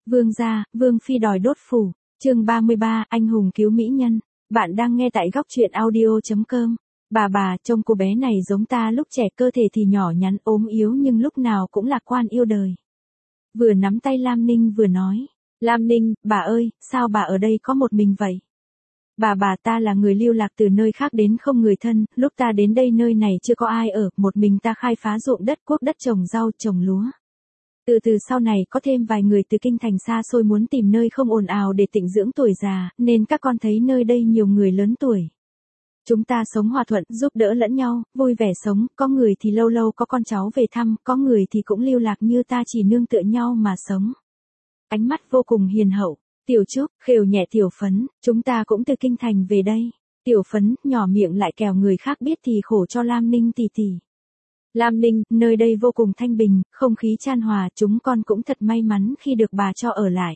Vương gia, Vương phi đòi đốt phủ. Chương 33, anh hùng cứu mỹ nhân. Bạn đang nghe tại góc truyện audio.com. Bà, trông cô bé này giống ta lúc trẻ, cơ thể thì nhỏ nhắn ốm yếu nhưng lúc nào cũng lạc quan yêu đời. Vừa nắm tay Lam Ninh vừa nói. Lam Ninh, bà ơi, sao bà ở đây có một mình vậy? Bà ta là người lưu lạc từ nơi khác đến không người thân, lúc ta đến đây nơi này chưa có ai ở, một mình ta khai phá ruộng đất cuốc đất trồng rau trồng lúa. Từ sau này có thêm vài người từ kinh thành xa xôi muốn tìm nơi không ồn ào để tịnh dưỡng tuổi già, nên các con thấy nơi đây nhiều người lớn tuổi. Chúng ta sống hòa thuận, giúp đỡ lẫn nhau, vui vẻ sống, có người thì lâu lâu có con cháu về thăm, có người thì cũng lưu lạc như ta chỉ nương tựa nhau mà sống. Ánh mắt vô cùng hiền hậu. Tiểu Trúc, khều nhẹ Tiểu Phấn, chúng ta cũng từ kinh thành về đây. Tiểu Phấn, nhỏ miệng lại kẻo người khác biết thì khổ cho Lam Ninh tỷ tỷ. Lam Ninh, nơi đây vô cùng thanh bình, không khí chan hòa, chúng con cũng thật may mắn khi được bà cho ở lại.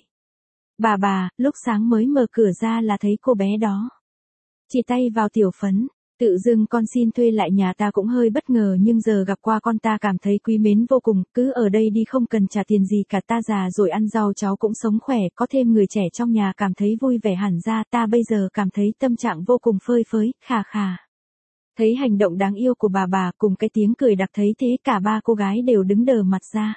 Bà, lúc sáng mới mở cửa ra là thấy cô bé đó. Chỉ tay vào Tiểu Phấn, tự dưng con xin thuê lại nhà ta cũng hơi bất ngờ nhưng giờ gặp qua con ta cảm thấy quý mến vô cùng, cứ ở đây đi không cần trả tiền gì cả, ta già rồi ăn rau cháu cũng sống khỏe, có thêm người trẻ trong nhà cảm thấy vui vẻ hẳn ra, ta bây giờ cảm thấy tâm trạng vô cùng phơi phới, khà khà. Thấy hành động đáng yêu của bà cùng cái tiếng cười đặc thấy thế cả ba cô gái đều đứng đờ mặt ra.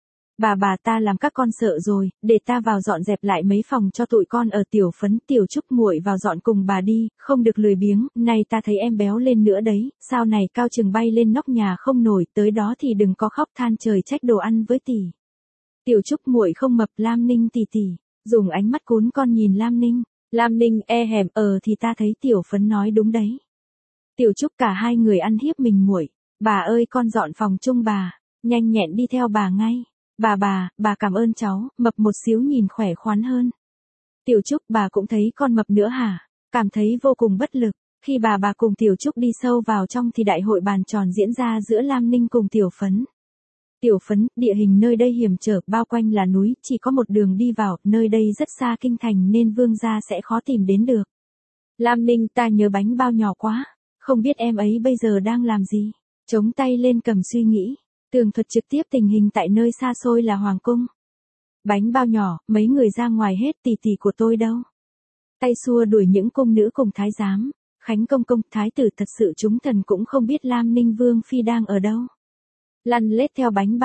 Bà ta làm các con sợ rồi, để ta vào dọn dẹp lại mấy phòng cho tụi con ở. Tiểu Phấn, Tiểu Trúc muội vào dọn cùng bà đi, không được lười biếng, này ta thấy em béo lên nữa đấy, sao này cao chừng bay lên nóc nhà không nổi, tới đó thì đừng có khóc than trời trách đồ ăn với tỷ. Tiểu Trúc muội không mập. Lam Ninh tỷ tỷ, dùng ánh mắt cún con nhìn Lam Ninh. Lam Ninh e hèm, thì ta thấy Tiểu Phấn nói đúng đấy. Tiểu Trúc, cả hai người ăn hiếp mình muội. Bà ơi, con dọn phòng chung bà, nhanh nhẹn đi theo bà ngay. Bà cảm ơn cháu, mập một xíu nhìn khỏe khoắn hơn. Tiểu Trúc, bà cũng thấy con mập nữa hả? Cảm thấy vô cùng bất lực. Khi bà cùng Tiểu Trúc đi sâu vào trong thì đại hội bàn tròn diễn ra giữa Lam Ninh cùng Tiểu Phấn. Tiểu Phấn, địa hình nơi đây hiểm trở, bao quanh là núi, chỉ có một đường đi vào, nơi đây rất xa kinh thành nên vương gia sẽ khó tìm đến được. Lam Ninh, ta nhớ bánh bao nhỏ quá, không biết em ấy bây giờ đang làm gì? Chống tay lên cầm suy nghĩ. Tường thuật trực tiếp tình hình tại nơi xa xôi là hoàng cung. Bánh bao nhỏ, mấy người ra ngoài hết, tỷ tỷ của tôi đâu? Tay xua đuổi những cung nữ cùng thái giám. Khánh công công, thái tử, thật sự chúng thần cũng không biết Lam Ninh vương phi đang ở đâu. Lăn lết theo bánh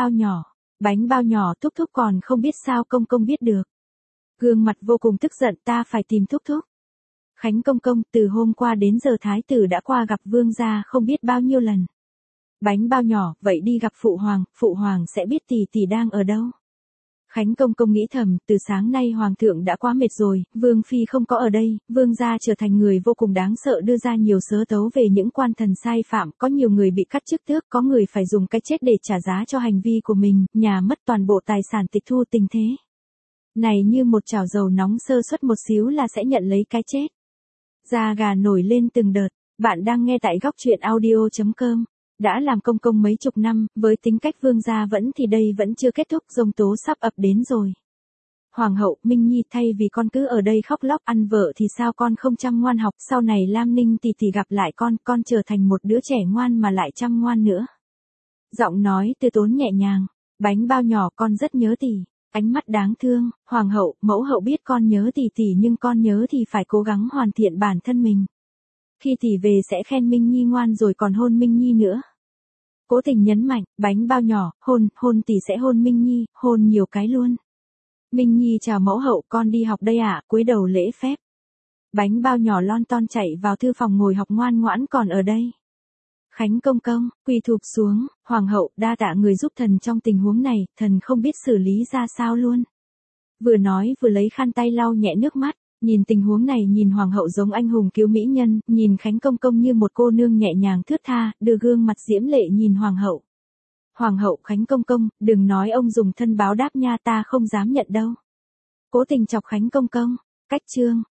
bao nhỏ thúc thúc còn không biết sao công công biết được. Gương mặt vô cùng tức giận, ta phải tìm thúc thúc. Khánh công công, từ hôm qua đến giờ thái tử đã qua gặp vương gia không biết bao nhiêu lần. Bánh bao nhỏ, vậy đi gặp phụ hoàng sẽ biết tỷ tỷ đang ở đâu. Khánh công công nghĩ thầm, từ sáng nay hoàng thượng đã quá mệt rồi, vương phi không có ở đây, vương gia trở thành người vô cùng đáng sợ, đưa ra nhiều sớ tấu về những quan thần sai phạm, có nhiều người bị cắt chức tước, có người phải dùng cái chết để trả giá cho hành vi của mình, nhà mất toàn bộ tài sản, tịch thu tình thế. Này như một chảo dầu nóng, sơ suất một xíu là sẽ nhận lấy cái chết. Da gà nổi lên từng đợt. Bạn đang nghe tại góc truyện audio.com. Đã làm công công mấy chục năm, với tính cách vương gia thì đây vẫn chưa kết thúc, giông tố sắp ập đến rồi. Hoàng hậu, Minh Nhi, thay vì con cứ ở đây khóc lóc ăn vợ thì sao con không chăm ngoan học, sau này Lam Ninh tỷ tỷ gặp lại con trở thành một đứa trẻ ngoan mà lại chăm ngoan nữa. Giọng nói từ tốn nhẹ nhàng, bánh bao nhỏ, con rất nhớ tỷ. Ánh mắt đáng thương, hoàng hậu, mẫu hậu biết con nhớ tỷ tỷ nhưng con nhớ thì phải cố gắng hoàn thiện bản thân mình. Khi tỷ về sẽ khen Minh Nhi ngoan rồi còn hôn Minh Nhi nữa. Cố tình nhấn mạnh, bánh bao nhỏ, hôn tỷ sẽ hôn Minh Nhi, hôn nhiều cái luôn. Minh Nhi chào mẫu hậu, con đi học đây ạ, cúi đầu lễ phép. Bánh bao nhỏ lon ton chạy vào thư phòng ngồi học ngoan ngoãn, còn ở đây. Khánh công công, quỳ thụp xuống, hoàng hậu, đa tạ người giúp thần trong tình huống này, thần không biết xử lý ra sao luôn. Vừa nói vừa lấy khăn tay lau nhẹ nước mắt. Nhìn tình huống này, nhìn hoàng hậu giống anh hùng cứu mỹ nhân, nhìn Khánh công công như một cô nương nhẹ nhàng thướt tha, đưa gương mặt diễm lệ nhìn hoàng hậu. Hoàng hậu, Khánh công công, đừng nói ông dùng thân báo đáp nha, ta không dám nhận đâu. Cố tình chọc Khánh công công. Cách chương,